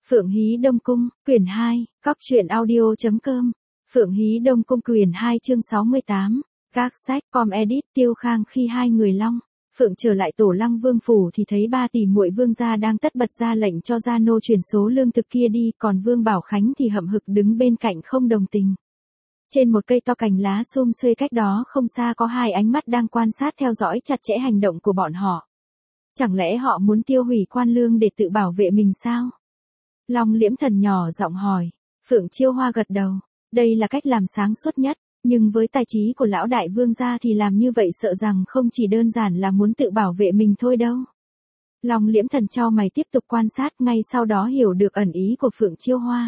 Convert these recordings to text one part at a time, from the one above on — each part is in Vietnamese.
Phượng Hí Đông Cung, quyển 2, Cóc truyện audio.com, Phượng Hí Đông Cung quyển 2 chương 68, các sách, com edit, Tiêu Khang khi hai người Long, Phượng trở lại Tổ Lăng Vương phủ thì thấy ba tỷ muội vương gia đang tất bật ra lệnh cho gia nô chuyển số lương thực kia đi, còn Vương Bảo Khánh thì hậm hực đứng bên cạnh không đồng tình. Trên một cây to cành lá sum xuê cách đó không xa có hai ánh mắt đang quan sát theo dõi chặt chẽ hành động của bọn họ. Chẳng lẽ họ muốn tiêu hủy quan lương để tự bảo vệ mình sao? Long Liễm Thần nhỏ giọng hỏi. Phượng Chiêu Hoa gật đầu. Đây là cách làm sáng suốt nhất, nhưng với tài trí của lão đại vương gia thì làm như vậy sợ rằng không chỉ đơn giản là muốn tự bảo vệ mình thôi đâu. Long Liễm Thần chau mày tiếp tục quan sát, ngay sau đó hiểu được ẩn ý của Phượng Chiêu Hoa.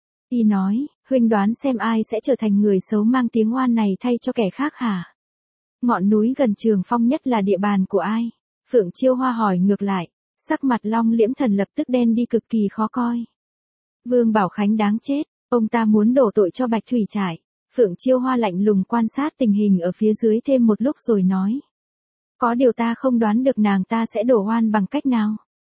Y nói, huynh đoán xem ai sẽ trở thành người xấu mang tiếng oan này thay cho kẻ khác hả? Ngọn núi gần Trường Phong nhất là địa bàn của ai? Phượng Chiêu Hoa hỏi ngược lại. Sắc mặt Long Liễm Thần lập tức đen đi cực kỳ khó coi. Vương Bảo Khánh đáng chết, ông ta muốn đổ tội cho Bạch Thủy Trải. Phượng Chiêu Hoa lạnh lùng quan sát tình hình ở phía dưới thêm một lúc rồi nói. Có điều ta không đoán được nàng ta sẽ đổ oan bằng cách nào.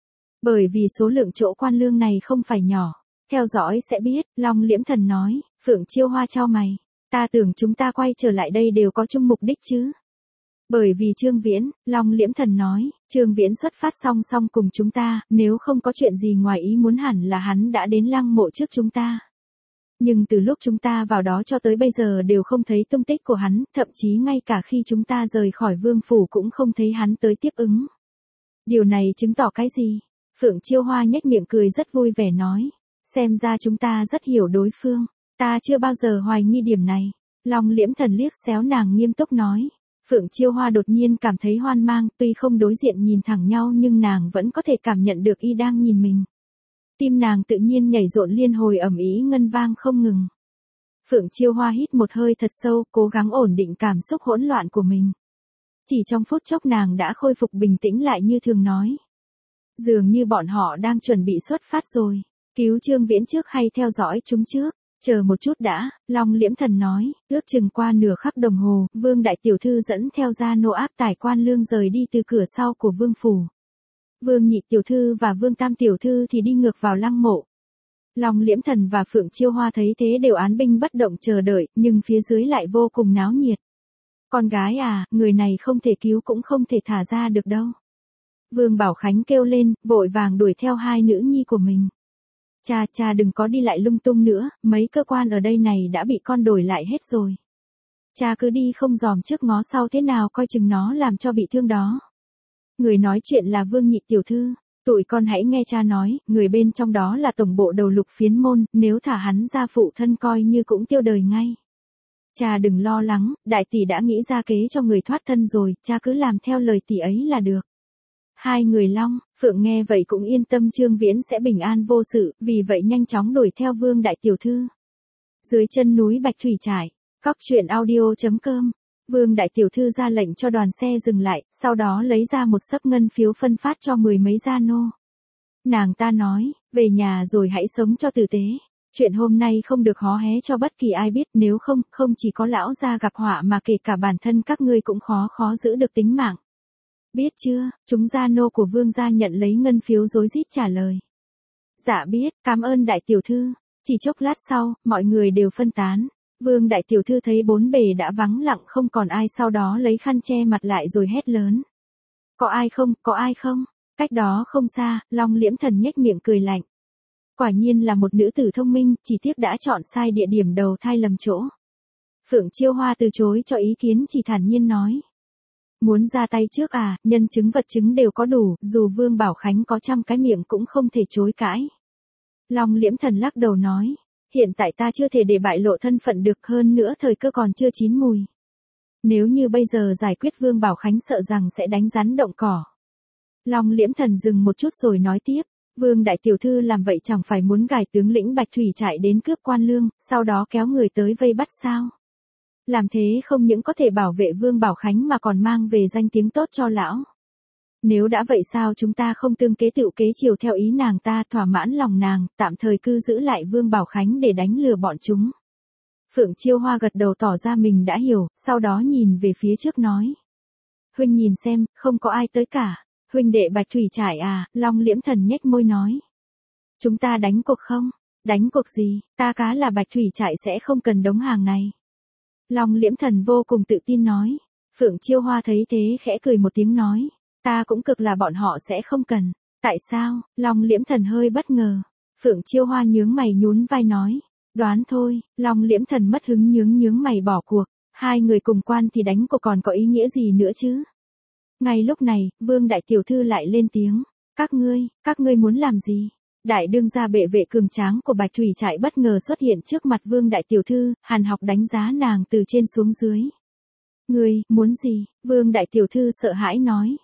Bởi vì số lượng chỗ quan lương này không phải nhỏ. Theo dõi sẽ biết, Long Liễm Thần nói. Phượng Chiêu Hoa chau mày. Ta tưởng chúng ta quay trở lại đây đều có chung mục đích chứ. Bởi vì Trương Viễn, Long Liễm Thần nói, Trương Viễn xuất phát song song cùng chúng ta, nếu không có chuyện gì ngoài ý muốn hẳn là hắn đã đến lăng mộ trước chúng ta. Nhưng từ lúc chúng ta vào đó cho tới bây giờ đều không thấy tung tích của hắn, thậm chí ngay cả khi chúng ta rời khỏi vương phủ cũng không thấy hắn tới tiếp ứng. Điều này chứng tỏ cái gì? Phượng Chiêu Hoa nhếch miệng cười rất vui vẻ nói, xem ra chúng ta rất hiểu đối phương, ta chưa bao giờ hoài nghi điểm này. Long Liễm Thần liếc xéo nàng nghiêm túc nói. Phượng Chiêu Hoa đột nhiên cảm thấy hoang mang, tuy không đối diện nhìn thẳng nhau nhưng nàng vẫn có thể cảm nhận được y đang nhìn mình. Tim nàng tự nhiên nhảy rộn liên hồi ầm ĩ ngân vang không ngừng. Phượng Chiêu Hoa hít một hơi thật sâu, cố gắng ổn định cảm xúc hỗn loạn của mình. Chỉ trong phút chốc nàng đã khôi phục bình tĩnh lại như thường nói. Dường như bọn họ đang chuẩn bị xuất phát rồi, cứu Trương Viễn trước hay theo dõi chúng trước? Chờ một chút đã, Long Liễm Thần nói, ước chừng qua nửa khắc đồng hồ, Vương Đại Tiểu Thư dẫn theo gia nô áp tải quan lương rời đi từ cửa sau của Vương Phủ. Vương Nhị Tiểu Thư và Vương Tam Tiểu Thư thì đi ngược vào lăng mộ. Long Liễm Thần và Phượng Chiêu Hoa thấy thế đều án binh bất động chờ đợi, nhưng phía dưới lại vô cùng náo nhiệt. Con gái à, người này không thể cứu cũng không thể thả ra được đâu. Vương Bảo Khánh kêu lên, vội vàng đuổi theo hai nữ nhi của mình. Cha đừng có đi lại lung tung nữa, mấy cơ quan ở đây này đã bị con đổi lại hết rồi. Cha cứ đi không dòm trước ngó sau thế nào coi chừng nó làm cho bị thương đó. Người nói chuyện là Vương Nhị Tiểu Thư, tụi con hãy nghe cha nói, người bên trong đó là tổng bộ đầu Lục Phiến môn, nếu thả hắn ra phụ thân coi như cũng tiêu đời ngay. Cha đừng lo lắng, đại tỷ đã nghĩ ra kế cho người thoát thân rồi, cha cứ làm theo lời tỷ ấy là được. Hai người Long, Phượng nghe vậy cũng yên tâm Trương Viễn sẽ bình an vô sự, vì vậy nhanh chóng đuổi theo Vương Đại Tiểu Thư. Dưới chân núi Bạch Thủy Trải, Cóc truyện audio.com, Vương Đại Tiểu Thư ra lệnh cho đoàn xe dừng lại, sau đó lấy ra một xấp ngân phiếu phân phát cho mười mấy gia nô. Nàng ta nói, về nhà rồi hãy sống cho tử tế. Chuyện hôm nay không được hó hé cho bất kỳ ai biết, nếu không, không chỉ có lão gia gặp họa mà kể cả bản thân các ngươi cũng khó giữ được tính mạng. Biết chưa? Chúng gia nô của vương gia nhận lấy ngân phiếu rối rít trả lời. Dạ biết, cảm ơn Đại Tiểu Thư. Chỉ chốc lát sau, mọi người đều phân tán. Vương Đại Tiểu Thư thấy bốn bề đã vắng lặng không còn ai, sau đó lấy khăn che mặt lại rồi hét lớn. Có ai không, có ai không? Cách đó không xa, Long Liễm Thần nhếch miệng cười lạnh. Quả nhiên là một nữ tử thông minh, chỉ tiếc đã chọn sai địa điểm đầu thai lầm chỗ. Phượng Chiêu Hoa từ chối cho ý kiến, chỉ thản nhiên nói. Muốn ra tay trước à, nhân chứng vật chứng đều có đủ, dù Vương Bảo Khánh có 100 cái miệng cũng không thể chối cãi. Long Liễm Thần lắc đầu nói, hiện tại ta chưa thể để bại lộ thân phận được, hơn nữa thời cơ còn chưa chín mùi. Nếu như bây giờ giải quyết Vương Bảo Khánh sợ rằng sẽ đánh rắn động cỏ. Long Liễm Thần dừng một chút rồi nói tiếp, Vương Đại Tiểu Thư làm vậy chẳng phải muốn gài tướng lĩnh Bạch Thủy Trại đến cướp quan lương, sau đó kéo người tới vây bắt sao? Làm thế không những có thể bảo vệ Vương Bảo Khánh mà còn mang về danh tiếng tốt cho lão. Nếu đã vậy sao chúng ta không tương kế tựu kế chiều theo ý nàng ta, thỏa mãn lòng nàng, tạm thời cư giữ lại Vương Bảo Khánh để đánh lừa bọn chúng. Phượng Chiêu Hoa gật đầu tỏ ra mình đã hiểu, sau đó nhìn về phía trước nói. Huynh nhìn xem, không có ai tới cả. Huynh đệ Bạch Thủy Trải à, Long Liễm Thần nhếch môi nói. Chúng ta đánh cuộc không? Đánh cuộc gì, ta cá là Bạch Thủy Trại sẽ không cần đống hàng này. Long Liễm Thần vô cùng tự tin nói. Phượng Chiêu Hoa thấy thế khẽ cười một tiếng nói. Ta cũng cực là bọn họ sẽ không cần. Tại sao? Long Liễm Thần hơi bất ngờ. Phượng Chiêu Hoa nhướng mày nhún vai nói. Đoán thôi, Long Liễm Thần mất hứng nhướng mày bỏ cuộc. Hai người cùng quan thì đánh cuộc còn có ý nghĩa gì nữa chứ? Ngay lúc này, Vương Đại Tiểu Thư lại lên tiếng. Các ngươi muốn làm gì? Đại đương gia bệ vệ cường tráng của Bạch Thủy Trại bất ngờ xuất hiện trước mặt Vương Đại Tiểu Thư, hàn học đánh giá nàng từ trên xuống dưới. Ngươi, muốn gì? Vương Đại Tiểu Thư sợ hãi nói.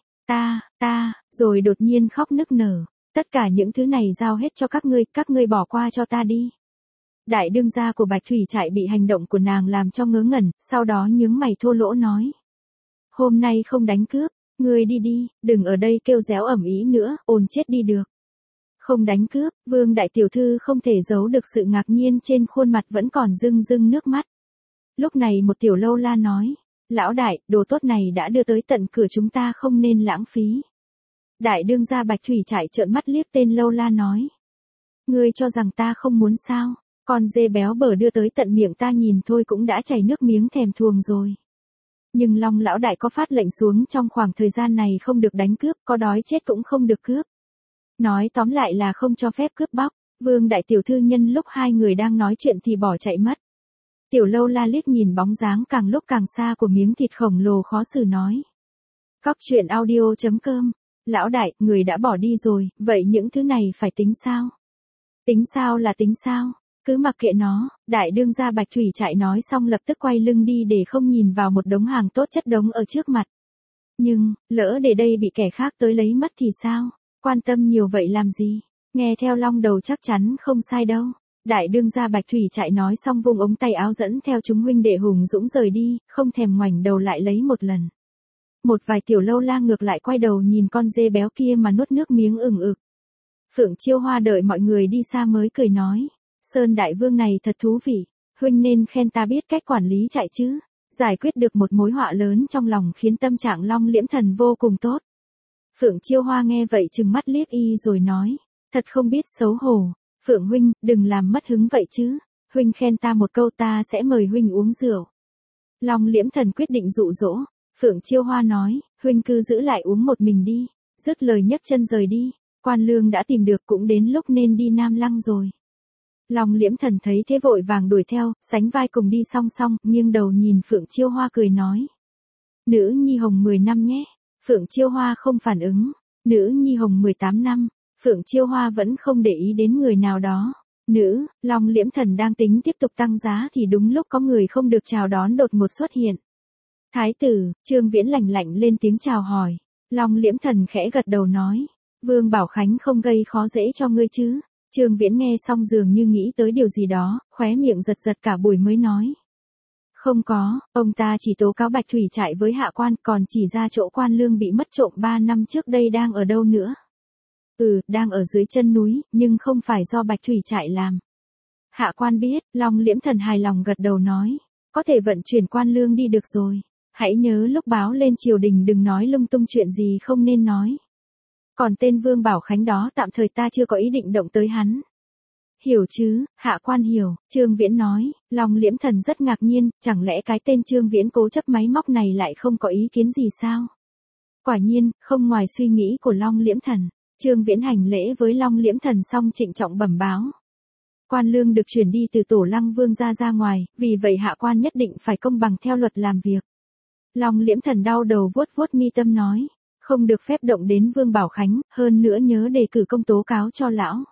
Ta, rồi đột nhiên khóc nức nở. Tất cả những thứ này giao hết cho các ngươi bỏ qua cho ta đi. Đại đương gia của Bạch Thủy Trại bị hành động của nàng làm cho ngớ ngẩn, sau đó nhướng mày thô lỗ nói. Hôm nay không đánh cướp, ngươi đi, đừng ở đây kêu réo ầm ĩ nữa, ồn chết đi được. Không đánh cướp, Vương Đại Tiểu Thư không thể giấu được sự ngạc nhiên trên khuôn mặt vẫn còn rưng nước mắt. Lúc này một tiểu lâu la nói, lão đại, đồ tốt này đã đưa tới tận cửa chúng ta không nên lãng phí. Đại đương gia Bạch Thủy Trại trợn mắt liếc tên lâu la nói. Ngươi cho rằng ta không muốn sao, con dê béo bở đưa tới tận miệng ta nhìn thôi cũng đã chảy nước miếng thèm thuồng rồi. Nhưng Long lão đại có phát lệnh xuống trong khoảng thời gian này không được đánh cướp, có đói chết cũng không được cướp. Nói tóm lại là không cho phép cướp bóc. Vương Đại Tiểu Thư nhân lúc hai người đang nói chuyện thì bỏ chạy mất. Tiểu lâu la liếc nhìn bóng dáng càng lúc càng xa của miếng thịt khổng lồ khó xử nói. Cóc truyện audio.com. Lão đại, người đã bỏ đi rồi, vậy những thứ này phải tính sao? Tính sao là tính sao? Cứ mặc kệ nó, đại đương gia Bạch Thủy Trại nói xong lập tức quay lưng đi để không nhìn vào một đống hàng tốt chất đống ở trước mặt. Nhưng, lỡ để đây bị kẻ khác tới lấy mất thì sao? Quan tâm nhiều vậy làm gì? Nghe theo Long Đầu chắc chắn không sai đâu. Đại đương gia Bạch Thủy Trại nói xong vung ống tay áo dẫn theo chúng huynh đệ hùng dũng rời đi, không thèm ngoảnh đầu lại lấy một lần. Một vài tiểu lâu la ngược lại quay đầu nhìn con dê béo kia mà nuốt nước miếng ửng ực. Phượng Chiêu Hoa đợi mọi người đi xa mới cười nói. Sơn Đại Vương này thật thú vị, huynh nên khen ta biết cách quản lý trại chứ. Giải quyết được một mối họa lớn trong lòng khiến tâm trạng Long Liễm Thần vô cùng tốt. Phượng Chiêu Hoa nghe vậy trừng mắt liếc y rồi nói. Thật không biết xấu hổ. Phượng huynh, đừng làm mất hứng vậy chứ. Huynh khen ta một câu ta sẽ mời huynh uống rượu. Long Liễm Thần quyết định dụ dỗ. Phượng Chiêu Hoa nói, huynh cứ giữ lại uống một mình đi. Dứt lời nhấc chân rời đi. Quan lương đã tìm được cũng đến lúc nên đi Nam Lăng rồi. Long Liễm Thần thấy thế vội vàng đuổi theo, sánh vai cùng đi song song, nghiêng đầu nhìn Phượng Chiêu Hoa cười nói. Nữ nhi hồng 10 năm nhé. Phượng Chiêu Hoa không phản ứng. Nữ nhi hồng 18 năm. Phượng Chiêu Hoa vẫn không để ý đến người nào đó. Long Liễm Thần đang tính tiếp tục tăng giá thì đúng lúc có người không được chào đón đột ngột xuất hiện. Thái tử, Trương Viễn lạnh lạnh lên tiếng chào hỏi. Long Liễm Thần khẽ gật đầu nói. Vương Bảo Khánh không gây khó dễ cho ngươi chứ. Trương Viễn nghe xong dường như nghĩ tới điều gì đó, khóe miệng giật cả buổi mới nói. Không có, ông ta chỉ tố cáo Bạch Thủy Trại với hạ quan, còn chỉ ra chỗ quan lương bị mất trộm 3 năm trước đây đang ở đâu nữa. Đang ở dưới chân núi, nhưng không phải do Bạch Thủy Trại làm. Hạ quan biết, Long Liễm Thần hài lòng gật đầu nói. Có thể vận chuyển quan lương đi được rồi. Hãy nhớ lúc báo lên triều đình đừng nói lung tung chuyện gì không nên nói. Còn tên Vương Bảo Khánh đó tạm thời ta chưa có ý định động tới hắn. Hiểu chứ, hạ quan hiểu, Trương Viễn nói. Long Liễm Thần rất ngạc nhiên, chẳng lẽ cái tên Trương Viễn cố chấp máy móc này lại không có ý kiến gì sao? Quả nhiên, không ngoài suy nghĩ của Long Liễm Thần. Trương Viễn hành lễ với Long Liễm Thần xong trịnh trọng bẩm báo. Quan lương được chuyển đi từ Tổ Lăng Vương ra ngoài, vì vậy hạ quan nhất định phải công bằng theo luật làm việc. Long Liễm Thần đau đầu vuốt mi tâm nói. Không được phép động đến Vương Bảo Khánh, hơn nữa nhớ đề cử công tố cáo cho lão.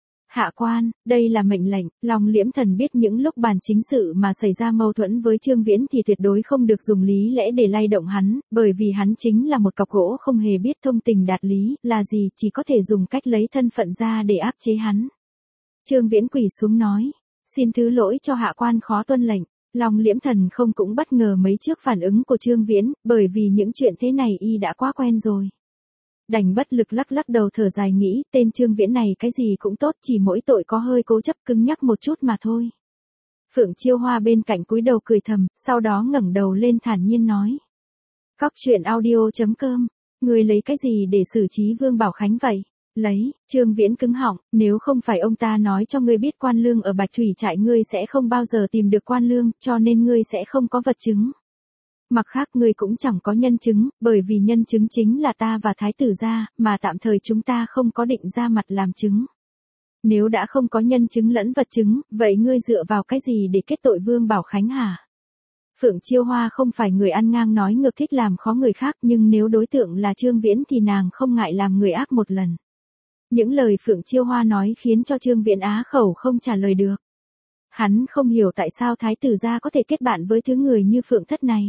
Hạ quan, đây là mệnh lệnh. Long Liễm Thần biết những lúc bàn chính sự mà xảy ra mâu thuẫn với Trương Viễn thì tuyệt đối không được dùng lý lẽ để lay động hắn, bởi vì hắn chính là một cọc gỗ không hề biết thông tình đạt lý, là gì, chỉ có thể dùng cách lấy thân phận ra để áp chế hắn. Trương Viễn quỳ xuống nói, xin thứ lỗi cho hạ quan khó tuân lệnh. Long Liễm Thần không cũng bất ngờ mấy trước phản ứng của Trương Viễn, bởi vì những chuyện thế này y đã quá quen rồi. Đành bất lực lắc đầu thở dài nghĩ, tên Trương Viễn này cái gì cũng tốt, chỉ mỗi tội có hơi cố chấp cứng nhắc một chút mà thôi. Phượng Chiêu Hoa bên cạnh cúi đầu cười thầm, sau đó ngẩng đầu lên thản nhiên nói. Cóc truyện audio.com, người lấy cái gì để xử trí Vương Bảo Khánh vậy? Lấy, Trương Viễn cứng họng, nếu không phải ông ta nói cho ngươi biết quan lương ở Bạch Thủy trại ngươi sẽ không bao giờ tìm được quan lương, cho nên ngươi sẽ không có vật chứng. Mặt khác ngươi cũng chẳng có nhân chứng, bởi vì nhân chứng chính là ta và thái tử gia, mà tạm thời chúng ta không có định ra mặt làm chứng. Nếu đã không có nhân chứng lẫn vật chứng, vậy ngươi dựa vào cái gì để kết tội Vương Bảo Khánh hả? Phượng Chiêu Hoa không phải người ăn ngang nói ngược thích làm khó người khác, nhưng nếu đối tượng là Trương Viễn thì nàng không ngại làm người ác một lần. Những lời Phượng Chiêu Hoa nói khiến cho Trương Viễn á khẩu không trả lời được. Hắn không hiểu tại sao thái tử gia có thể kết bạn với thứ người như Phượng Thất này.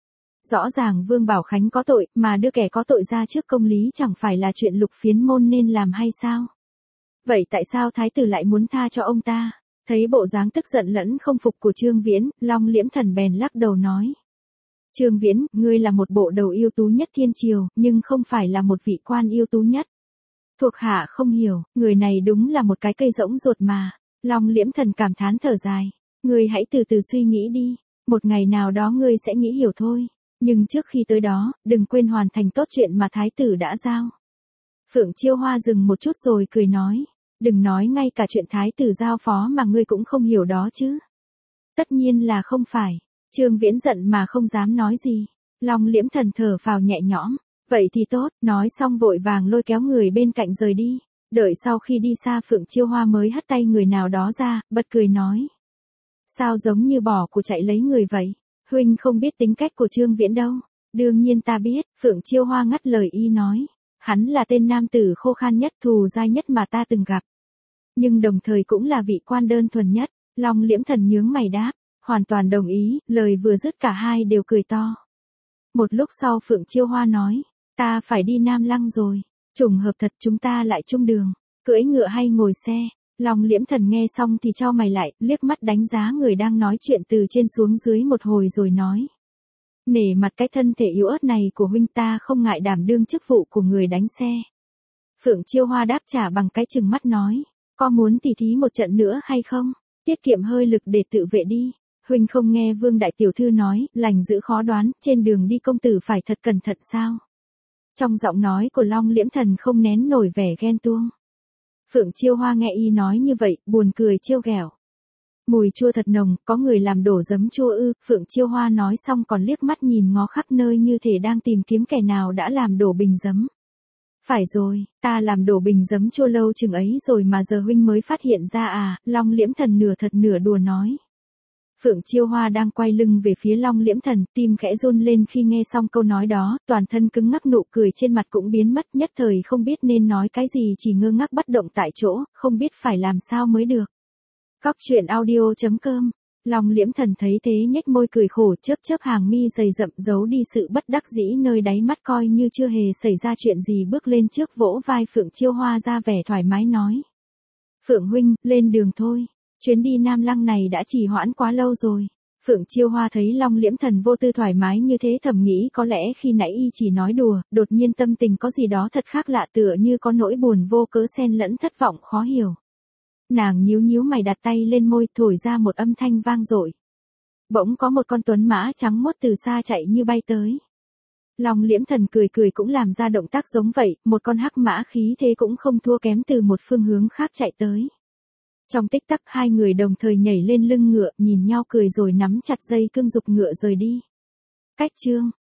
Rõ ràng Vương Bảo Khánh có tội, mà đưa kẻ có tội ra trước công lý chẳng phải là chuyện Lục Phiến môn nên làm hay sao? Vậy tại sao thái tử lại muốn tha cho ông ta? Thấy bộ dáng tức giận lẫn không phục của Trương Viễn, Long Liễm Thần bèn lắc đầu nói. Trương Viễn, ngươi là một bộ đầu ưu tú nhất thiên triều, nhưng không phải là một vị quan ưu tú nhất. Thuộc hạ không hiểu, người này đúng là một cái cây rỗng ruột mà. Long Liễm Thần cảm thán thở dài. Ngươi hãy từ từ suy nghĩ đi, một ngày nào đó ngươi sẽ nghĩ hiểu thôi. Nhưng trước khi tới đó, đừng quên hoàn thành tốt chuyện mà thái tử đã giao. Phượng Chiêu Hoa dừng một chút rồi cười nói. Đừng nói ngay cả chuyện thái tử giao phó mà ngươi cũng không hiểu đó chứ. Tất nhiên là không phải. Trương Viễn giận mà không dám nói gì. Long Liễm Thần thở phào nhẹ nhõm. Vậy thì tốt, nói xong vội vàng lôi kéo người bên cạnh rời đi. Đợi sau khi đi xa Phượng Chiêu Hoa mới hất tay người nào đó ra, bật cười nói. Sao giống như bỏ của chạy lấy người vậy? Huynh không biết tính cách của Trương Viễn đâu. Đương nhiên ta biết, Phượng Chiêu Hoa ngắt lời y nói. Hắn là tên nam tử khô khan nhất thù dai nhất mà ta từng gặp. Nhưng đồng thời cũng là vị quan đơn thuần nhất. Long Liễm Thần nhướng mày đáp. Hoàn toàn đồng ý, lời vừa dứt cả hai đều cười to. Một lúc sau Phượng Chiêu Hoa nói. Ta phải đi Nam Lăng rồi. Trùng hợp thật chúng ta lại chung đường. Cưỡi ngựa hay ngồi xe? Long Liễm Thần nghe xong thì chau mày lại, liếc mắt đánh giá người đang nói chuyện từ trên xuống dưới một hồi rồi nói. Nể mặt cái thân thể yếu ớt này của huynh ta không ngại đảm đương chức vụ của người đánh xe. Phượng Chiêu Hoa đáp trả bằng cái chừng mắt nói. Có muốn tỉ thí một trận nữa hay không? Tiết kiệm hơi lực để tự vệ đi. Huynh không nghe Vương Đại Tiểu Thư nói, lành giữ khó đoán, trên đường đi công tử phải thật cẩn thận sao? Trong giọng nói của Long Liễm Thần không nén nổi vẻ ghen tuông. Phượng Chiêu Hoa nghe y nói như vậy, buồn cười trêu ghẹo. Mùi chua thật nồng, có người làm đổ giấm chua ư? Phượng Chiêu Hoa nói xong còn liếc mắt nhìn ngó khắp nơi như thể đang tìm kiếm kẻ nào đã làm đổ bình giấm. Phải rồi, ta làm đổ bình giấm chua lâu chừng ấy rồi mà giờ huynh mới phát hiện ra à? Long Liễm Thần nửa thật nửa đùa nói. Phượng Chiêu Hoa đang quay lưng về phía Long Liễm Thần, tim khẽ run lên khi nghe xong câu nói đó, toàn thân cứng ngắc, nụ cười trên mặt cũng biến mất, nhất thời không biết nên nói cái gì, chỉ ngơ ngác bất động tại chỗ, không biết phải làm sao mới được. Cóc truyện audio.com. Long Liễm Thần thấy thế nhếch môi cười khổ, chớp chớp hàng mi dày rậm, giấu đi sự bất đắc dĩ nơi đáy mắt, coi như chưa hề xảy ra chuyện gì, bước lên trước vỗ vai Phượng Chiêu Hoa ra vẻ thoải mái nói. Phượng huynh, lên đường thôi. Chuyến đi Nam Lăng này đã trì hoãn quá lâu rồi. Phượng Chiêu Hoa thấy Long Liễm Thần vô tư thoải mái như thế thầm nghĩ có lẽ khi nãy y chỉ nói đùa, đột nhiên tâm tình có gì đó thật khác lạ, tựa như có nỗi buồn vô cớ xen lẫn thất vọng khó hiểu. Nàng nhíu nhíu mày, đặt tay lên môi, thổi ra một âm thanh vang dội. Bỗng có một con tuấn mã trắng muốt từ xa chạy như bay tới. Long Liễm Thần cười cười cũng làm ra động tác giống vậy, một con hắc mã khí thế cũng không thua kém từ một phương hướng khác chạy tới. Trong tích tắc hai người đồng thời nhảy lên lưng ngựa, nhìn nhau cười rồi nắm chặt dây cương dục ngựa rời đi. Cách chương